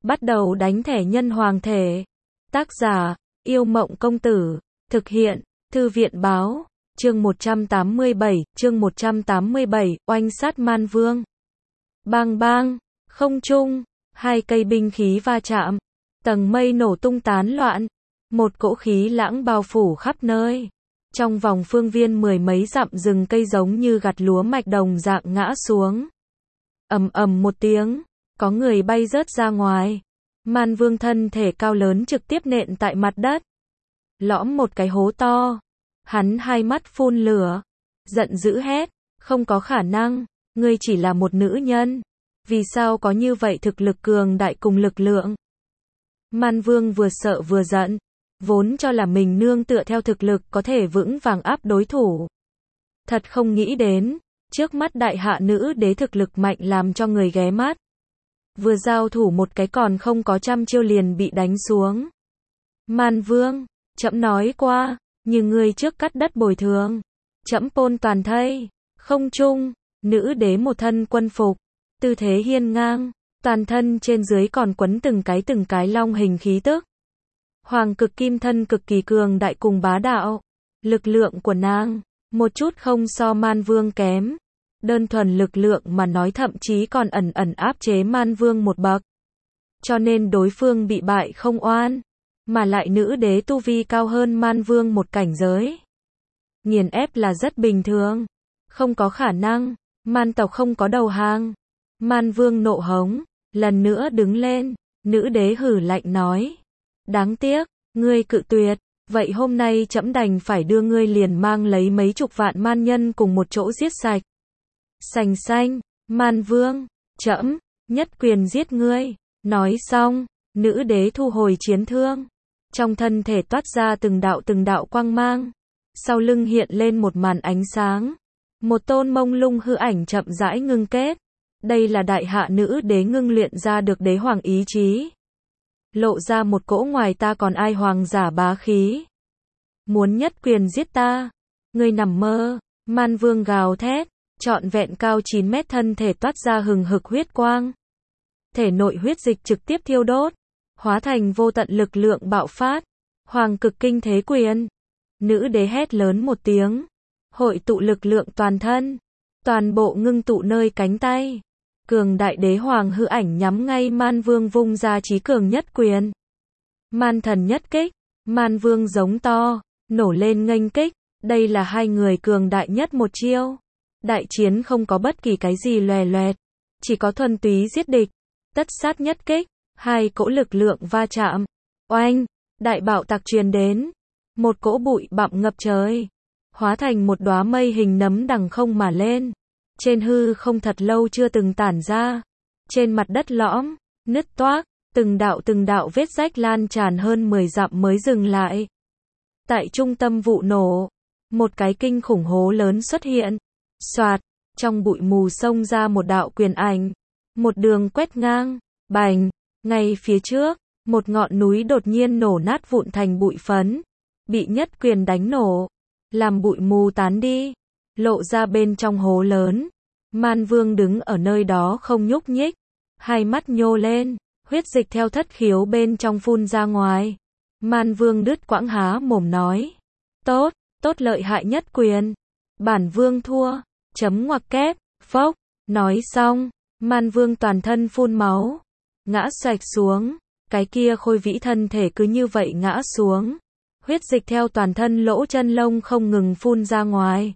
Bắt đầu đánh thẻ nhân hoàng thể. Tác giả, Yêu Mộng Công Tử. Thực hiện, Thư viện Báo. Chương 187, oanh sát Man Vương. Bang bang, không trung, hai cây binh khí va chạm. Tầng mây nổ tung tán loạn. Một cỗ khí lãng bao phủ khắp nơi. Trong vòng phương viên mười mấy dặm rừng cây giống như gặt lúa mạch đồng dạng ngã xuống. Ầm ầm một tiếng, có người bay rớt ra ngoài. Man Vương thân thể cao lớn trực tiếp nện tại mặt đất. Lõm một cái hố to. Hắn hai mắt phun lửa. Giận dữ hét, không có khả năng, ngươi chỉ là một nữ nhân. Vì sao có như vậy thực lực cường đại cùng lực lượng? Man Vương vừa sợ vừa giận. Vốn cho là mình nương tựa theo thực lực có thể vững vàng áp đối thủ. Thật không nghĩ đến, trước mắt đại hạ nữ đế thực lực mạnh làm cho người ghé mắt. Vừa giao thủ một cái còn không có trăm chiêu liền bị đánh xuống. Man Vương, trẫm nói qua, nhưng ngươi trước cắt đất bồi thường. Trẫm pôn toàn thây. Không trung, nữ đế một thân quân phục, tư thế hiên ngang, toàn thân trên dưới còn quấn từng cái long hình khí tức. Hoàng cực kim thân cực kỳ cường đại cùng bá đạo. Lực lượng của nàng, một chút không so Man Vương kém. Đơn thuần lực lượng mà nói thậm chí còn ẩn ẩn áp chế Man Vương một bậc. Cho nên đối phương bị bại không oan. Mà lại nữ đế tu vi cao hơn Man Vương một cảnh giới. Nghiền ép là rất bình thường. Không có khả năng, Man tộc không có đầu hàng. Man Vương nộ hống, lần nữa đứng lên. Nữ đế hử lạnh nói. Đáng tiếc, ngươi cự tuyệt. Vậy hôm nay trẫm đành phải đưa ngươi liền mang lấy mấy chục vạn man nhân cùng một chỗ giết sạch. Sành xanh, Man Vương, trẫm nhất quyền giết ngươi. Nói xong, nữ đế thu hồi chiến thương. Trong thân thể toát ra từng đạo quang mang. Sau lưng hiện lên một màn ánh sáng. Một tôn mông lung hư ảnh chậm rãi ngưng kết. Đây là đại hạ nữ đế ngưng luyện ra được đế hoàng ý chí. Lộ ra một cỗ ngoài ta còn ai hoàng giả bá khí. Muốn nhất quyền giết ta. Ngươi nằm mơ. Man Vương gào thét. Trọn vẹn cao 9 mét thân thể toát ra hừng hực huyết quang. Thể nội huyết dịch trực tiếp thiêu đốt. Hóa thành vô tận lực lượng bạo phát. Hoàng cực kinh thế quyền. Nữ đế hét lớn một tiếng. Hội tụ lực lượng toàn thân. Toàn bộ ngưng tụ nơi cánh tay. Cường đại đế hoàng hư ảnh nhắm ngay Man Vương vung ra chí cường nhất quyền. Man thần nhất kích. Man Vương giống to. Nổ lên nghênh kích. Đây là hai người cường đại nhất một chiêu. Đại chiến không có bất kỳ cái gì lòe loẹt. Chỉ có thuần túy giết địch. Tất sát nhất kích. Hai cỗ lực lượng va chạm. Oanh, đại bạo tạc truyền đến. Một cỗ bụi bặm ngập trời. Hóa thành một đóa mây hình nấm đằng không mà lên. Trên hư không thật lâu chưa từng tản ra. Trên mặt đất lõm, nứt toác, từng đạo vết rách lan tràn hơn 10 dặm mới dừng lại. Tại trung tâm vụ nổ, một cái kinh khủng hố lớn xuất hiện. Soạt, trong bụi mù xông ra một đạo quyền ảnh. Một đường quét ngang, bành. Ngay phía trước, một ngọn núi đột nhiên nổ nát vụn thành bụi phấn. Bị nhất quyền đánh nổ. Làm bụi mù tán đi. Lộ ra bên trong hố lớn. Man Vương đứng ở nơi đó không nhúc nhích. Hai mắt nhô lên. Huyết dịch theo thất khiếu bên trong phun ra ngoài. Man Vương đứt quãng há mồm nói. Tốt, tốt lợi hại nhất quyền. Bản Vương thua. Chấm ngoặc kép. Phốc. Nói xong. Man Vương toàn thân phun máu. Ngã xoạch xuống. Cái kia khôi vĩ thân thể cứ như vậy ngã xuống. Huyết dịch theo toàn thân lỗ chân lông không ngừng phun ra ngoài.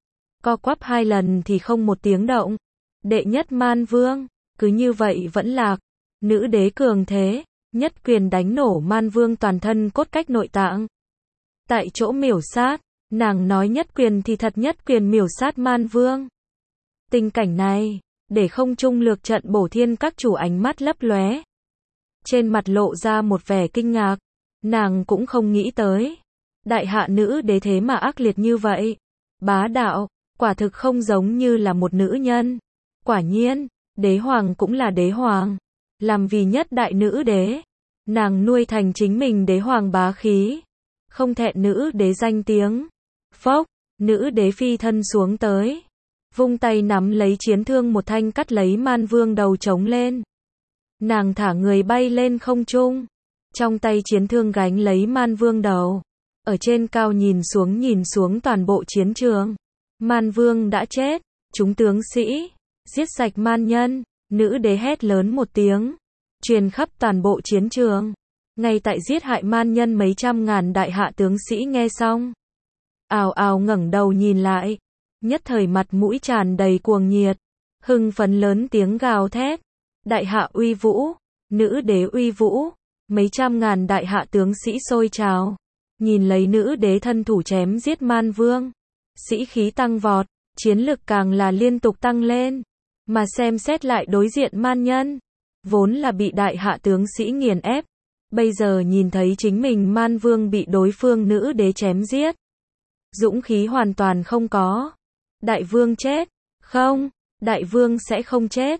Co quắp 2 lần thì không một tiếng động. Đệ nhất Man Vương, cứ như vậy vẫn lạc. Nữ đế cường thế, nhất quyền đánh nổ Man Vương toàn thân cốt cách nội tạng. Tại chỗ miểu sát, nàng nói nhất quyền thì thật nhất quyền miểu sát Man Vương. Tình cảnh này, để không trung lược trận bổ thiên các chủ ánh mắt lấp lóe. Trên mặt lộ ra một vẻ kinh ngạc. Nàng cũng không nghĩ tới. Đại hạ nữ đế thế mà ác liệt như vậy. Bá đạo, quả thực không giống như là một nữ nhân. Quả nhiên, đế hoàng cũng là đế hoàng. Làm vì nhất đại nữ đế. Nàng nuôi thành chính mình đế hoàng bá khí. Không thẹn nữ đế danh tiếng. Phốc, nữ đế phi thân xuống tới. Vung tay nắm lấy chiến thương một thanh cắt lấy Man Vương đầu trống lên. Nàng thả người bay lên không trung, trong tay chiến thương gánh lấy Man Vương đầu. Ở trên cao nhìn xuống toàn bộ chiến trường. Man Vương đã chết, chúng tướng sĩ, giết sạch man nhân, nữ đế hét lớn một tiếng, truyền khắp toàn bộ chiến trường. Ngay tại giết hại man nhân mấy trăm ngàn đại hạ tướng sĩ nghe xong, ào ào ngẩng đầu nhìn lại, nhất thời mặt mũi tràn đầy cuồng nhiệt, hưng phấn lớn tiếng gào thét, đại hạ uy vũ, nữ đế uy vũ, mấy trăm ngàn đại hạ tướng sĩ sôi trào, nhìn lấy nữ đế thân thủ chém giết man vương, sĩ khí tăng vọt, chiến lực càng là liên tục tăng lên, mà xem xét lại đối diện man nhân, vốn là bị đại hạ tướng sĩ nghiền ép, bây giờ nhìn thấy chính mình man vương bị đối phương nữ đế chém giết, dũng khí hoàn toàn không có. Đại vương chết, không, đại vương sẽ không chết.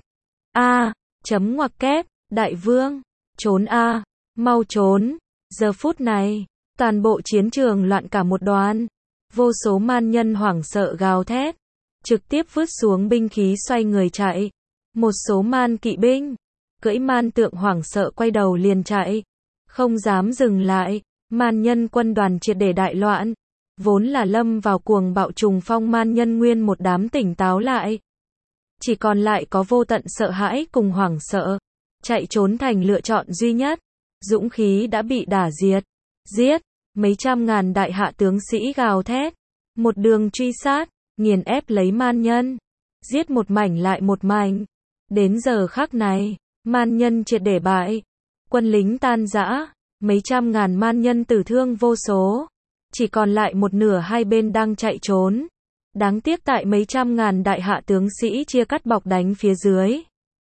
Chấm ngoặc kép, đại vương, trốn mau trốn. Giờ phút này, toàn bộ chiến trường loạn cả một đoàn, vô số man nhân hoảng sợ gào thét, trực tiếp vứt xuống binh khí xoay người chạy. Một số man kỵ binh, cưỡi man tượng hoảng sợ quay đầu liền chạy, không dám dừng lại. Man nhân quân đoàn triệt để đại loạn, vốn là lâm vào cuồng bạo trùng phong man nhân nguyên một đám tỉnh táo lại. Chỉ còn lại có vô tận sợ hãi cùng hoảng sợ, chạy trốn thành lựa chọn duy nhất. Dũng khí đã bị đả diệt, giết, mấy trăm ngàn đại hạ tướng sĩ gào thét, một đường truy sát, nghiền ép lấy man nhân, giết một mảnh lại một mảnh. Đến giờ khắc này, man nhân triệt để bại, quân lính tan rã, mấy trăm ngàn man nhân tử thương vô số, chỉ còn lại một nửa hai bên đang chạy trốn. Đáng tiếc tại mấy trăm ngàn đại hạ tướng sĩ chia cắt bọc đánh phía dưới,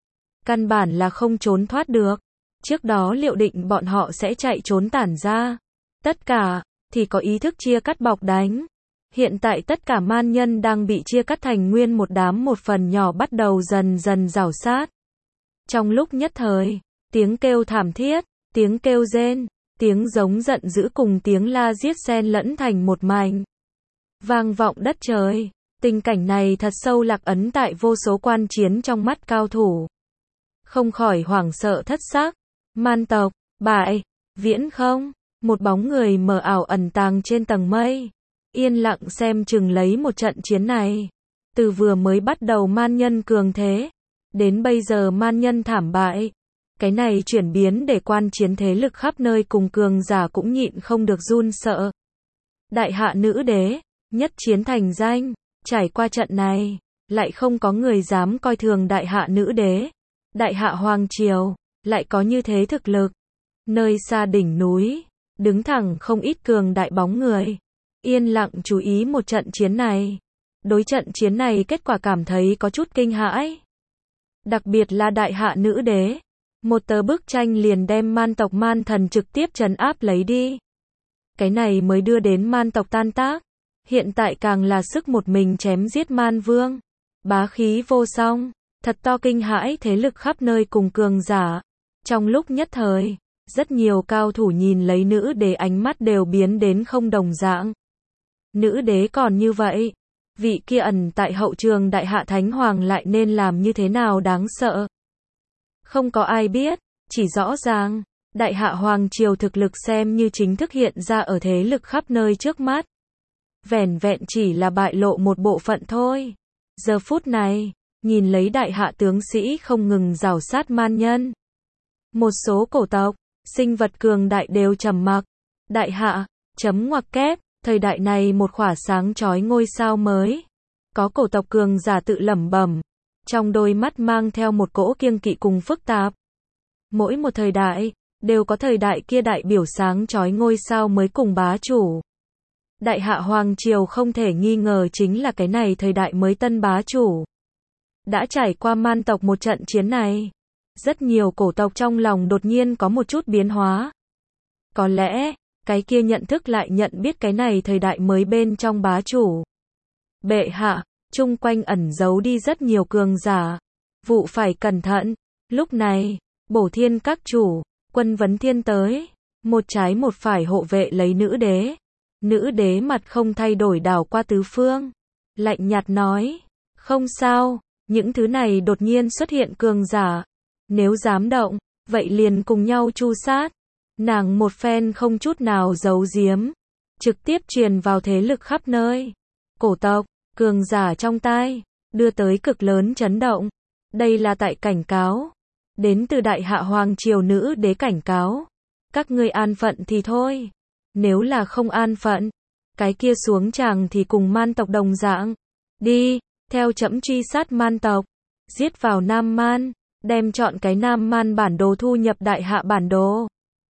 căn bản là không trốn thoát được. Trước đó liệu định bọn họ sẽ chạy trốn tản ra, tất cả thì có ý thức chia cắt bọc đánh. Hiện tại tất cả man nhân đang bị chia cắt thành nguyên một đám, một phần nhỏ bắt đầu dần dần rảo sát. Trong lúc nhất thời, tiếng kêu thảm thiết, tiếng kêu rên, tiếng giống giận dữ cùng tiếng la giết xen lẫn thành một mảnh, vang vọng đất trời. Tình cảnh này thật sâu lạc ấn tại vô số quan chiến trong mắt cao thủ, không khỏi hoảng sợ thất xác. Man tộc bại, viễn không, một bóng người mờ ảo ẩn tàng trên tầng mây, yên lặng xem chừng lấy một trận chiến này. Từ vừa mới bắt đầu man nhân cường thế, đến bây giờ man nhân thảm bại, cái này chuyển biến để quan chiến thế lực khắp nơi cùng cường giả cũng nhịn không được run sợ. Đại hạ nữ đế, nhất chiến thành danh, trải qua trận này, lại không có người dám coi thường đại hạ nữ đế. Đại hạ hoàng triều, lại có như thế thực lực. Nơi xa đỉnh núi, đứng thẳng không ít cường đại bóng người, yên lặng chú ý một trận chiến này. Đối trận chiến này kết quả cảm thấy có chút kinh hãi. Đặc biệt là đại hạ nữ đế, một tờ bức tranh liền đem man tộc man thần trực tiếp trấn áp lấy đi. Cái này mới đưa đến man tộc tan tác. Hiện tại càng là sức một mình chém giết man vương, bá khí vô song, thật to kinh hãi thế lực khắp nơi cùng cường giả. Trong lúc nhất thời, rất nhiều cao thủ nhìn lấy nữ đế ánh mắt đều biến đến không đồng dạng. Nữ đế còn như vậy, vị kia ẩn tại hậu trường đại hạ thánh hoàng lại nên làm như thế nào đáng sợ. Không có ai biết, chỉ rõ ràng, đại hạ hoàng triều thực lực xem như chính thức hiện ra ở thế lực khắp nơi trước mắt. Vẻn vẹn chỉ là bại lộ một bộ phận thôi. Giờ phút này, nhìn lấy đại hạ tướng sĩ không ngừng rảo sát man nhân. Một số cổ tộc, sinh vật cường đại đều trầm mặc. Đại hạ, chấm ngoặc kép, thời đại này một khỏa sáng chói ngôi sao mới. Có cổ tộc cường giả tự lẩm bẩm, trong đôi mắt mang theo một cỗ kiêng kỵ cùng phức tạp. Mỗi một thời đại, đều có thời đại kia đại biểu sáng chói ngôi sao mới cùng bá chủ. Đại hạ hoàng triều không thể nghi ngờ chính là cái này thời đại mới tân bá chủ. Đã trải qua man tộc một trận chiến này, rất nhiều cổ tộc trong lòng đột nhiên có một chút biến hóa. Có lẽ, cái kia nhận thức lại nhận biết cái này thời đại mới bên trong bá chủ. Bệ hạ, chung quanh ẩn giấu đi rất nhiều cường giả. Vụ phải cẩn thận. Lúc này, Bổ Thiên các chủ, Quân Vấn Thiên tới. Một trái một phải hộ vệ lấy nữ đế. Nữ đế mặt không thay đổi đảo qua tứ phương. Lạnh nhạt nói. Không sao, những thứ này đột nhiên xuất hiện cường giả. Nếu dám động, vậy liền cùng nhau tru sát. Nàng một phen không chút nào giấu giếm, trực tiếp truyền vào thế lực khắp nơi. Cổ tộc, cường giả trong tai, đưa tới cực lớn chấn động. Đây là tại cảnh cáo. Đến từ Đại Hạ Hoàng Triều nữ đế cảnh cáo. Các ngươi an phận thì thôi. Nếu là không an phận, cái kia xuống tràng thì cùng man tộc đồng dạng. Đi, theo trẫm truy sát man tộc. Giết vào Nam Man, đem chọn cái Nam Man bản đồ thu nhập Đại Hạ bản đồ.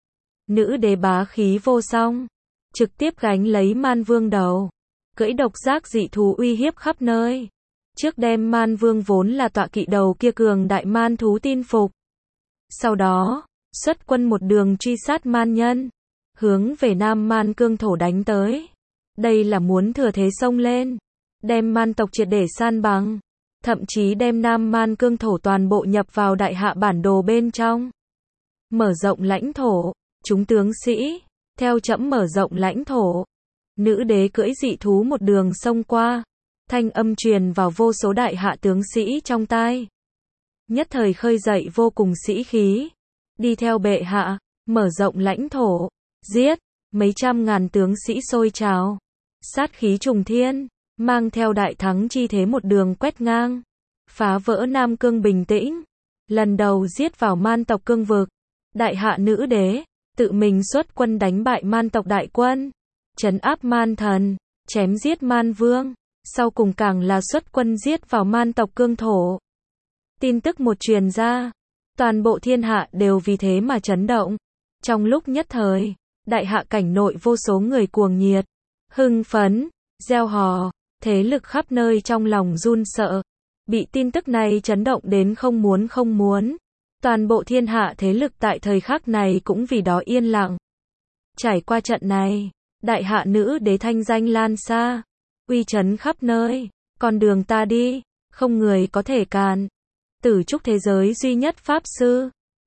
Nữ đế bá khí vô song, trực tiếp gánh lấy Man Vương đầu. Cưỡi độc giác dị thú uy hiếp khắp nơi. Trước đem Man Vương vốn là tọa kỵ đầu kia cường đại man thú tin phục. Sau đó, xuất quân một đường truy sát man nhân, hướng về Nam Man cương thổ đánh tới. Đây là muốn thừa thế xông lên, đem man tộc triệt để san bằng, thậm chí đem Nam Man cương thổ toàn bộ nhập vào Đại Hạ bản đồ bên trong. Mở rộng lãnh thổ, chúng tướng sĩ, theo trẫm mở rộng lãnh thổ. Nữ đế cưỡi dị thú một đường xông qua, thanh âm truyền vào vô số Đại Hạ tướng sĩ trong tai. Nhất thời khơi dậy vô cùng sĩ khí. Đi theo bệ hạ, mở rộng lãnh thổ, giết, mấy trăm ngàn tướng sĩ sôi trào. Sát khí trùng thiên, mang theo đại thắng chi thế một đường quét ngang. Phá vỡ Nam Cương bình tĩnh. Lần đầu giết vào man tộc cương vực. Đại Hạ nữ đế, tự mình xuất quân đánh bại man tộc đại quân. Trấn áp man thần, chém giết man vương. Sau cùng càng là xuất quân giết vào man tộc cương thổ. Tin tức một truyền ra, toàn bộ thiên hạ đều vì thế mà chấn động. Trong lúc nhất thời, Đại Hạ cảnh nội vô số người cuồng nhiệt, hưng phấn, reo hò, thế lực khắp nơi trong lòng run sợ. Bị tin tức này chấn động đến không muốn. Toàn bộ thiên hạ thế lực tại thời khắc này cũng vì đó yên lặng. Trải qua trận này, Đại Hạ nữ đế thanh danh lan xa, uy chấn khắp nơi, con đường ta đi, không người có thể cản. Tử trúc thế giới duy nhất pháp sư.